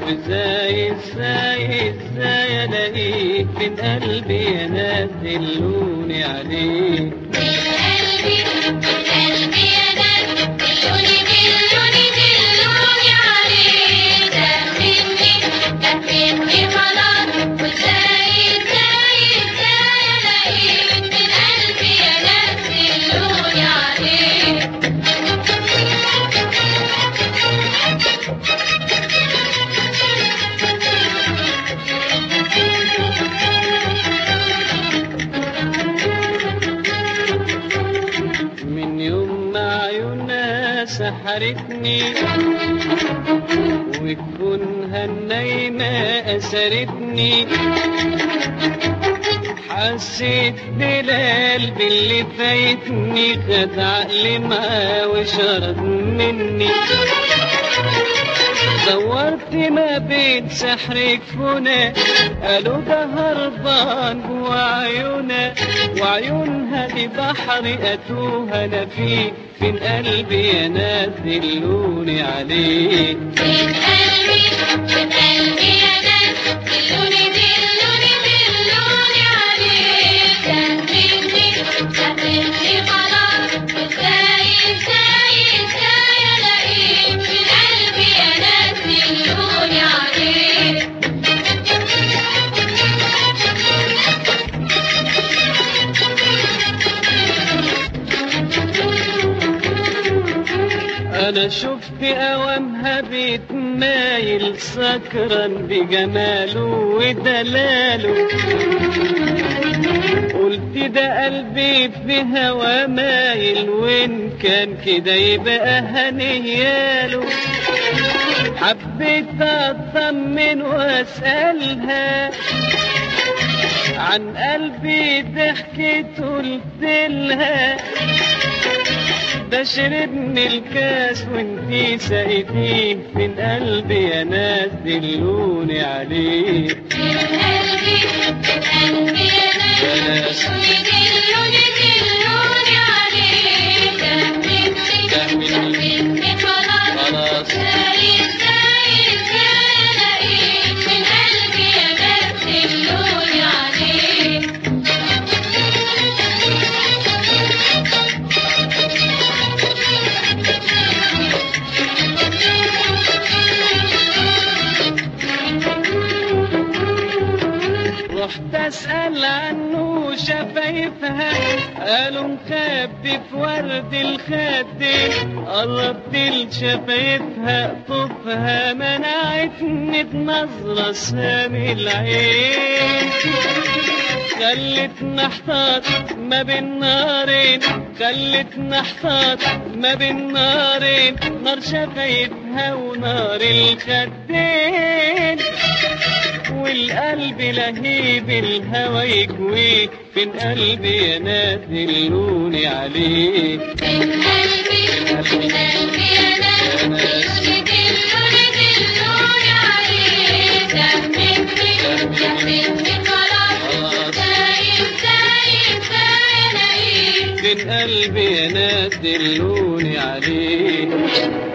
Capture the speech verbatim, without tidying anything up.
وازاي ازاي ازاي الاقيك من قلبي يا ناس دلوني عليك. سحرتني وكونها النايمة أسرتني، حسيت بالقلب اللي فايتني، خد عقلي معاه وشرد مني. دورت ما بين سحرك هنا، قالوا ده هربان جوا عيونها، وعيونها دي بحر أتوه أنا فيه. فين قلبي يا ناس دلوني عليك. فين قلبي فين قلبي يا ناس دلوني دلوني دلوني عليك. سافرني سافرني خلاص، ازاي ازاي ازاي الاقيك. فين قلبي يا ناس دلوني عليك. أنا شفت أوامها بيتمايل، سكران بجماله ودلاله، قلت ده قلبي في هوا مايل، وإن كان كده يبقى هنياله. حبيت أطمن وأسألها عن قلبي، ضحكت قلتلها ده شربني الكاس وانتي سقيتيه. فين قلبي يا ناس دلوني عليه. فين قلبي فين قلبي يا ناس دلوني دلوني عليه. سافرني سافرني خلاص، ازاي ازاي ازاي الاقيك. فين قلبي يا ناس دلوني عليه. رحت اسأل عنه شفايفها، قالوا مخبي في ورد الخدين. قربت لشفايفها طفها، منعتني بنظرة سامي العين. خلتني احتار ما بين نارين، خلتني احتار ما بين نارين، نار شفايفها ونار الخدين. والقلب لهيب الهوى يكويه. فين قلبي يا ناس دلوني عليه. فين قلبي فين قلبي يا ناس دلوني دلوني عليه. سافرني سافرني خلاص، ازاي ازاي ازاي الاقيك. فين قلبي يا ناس دلوني عليه.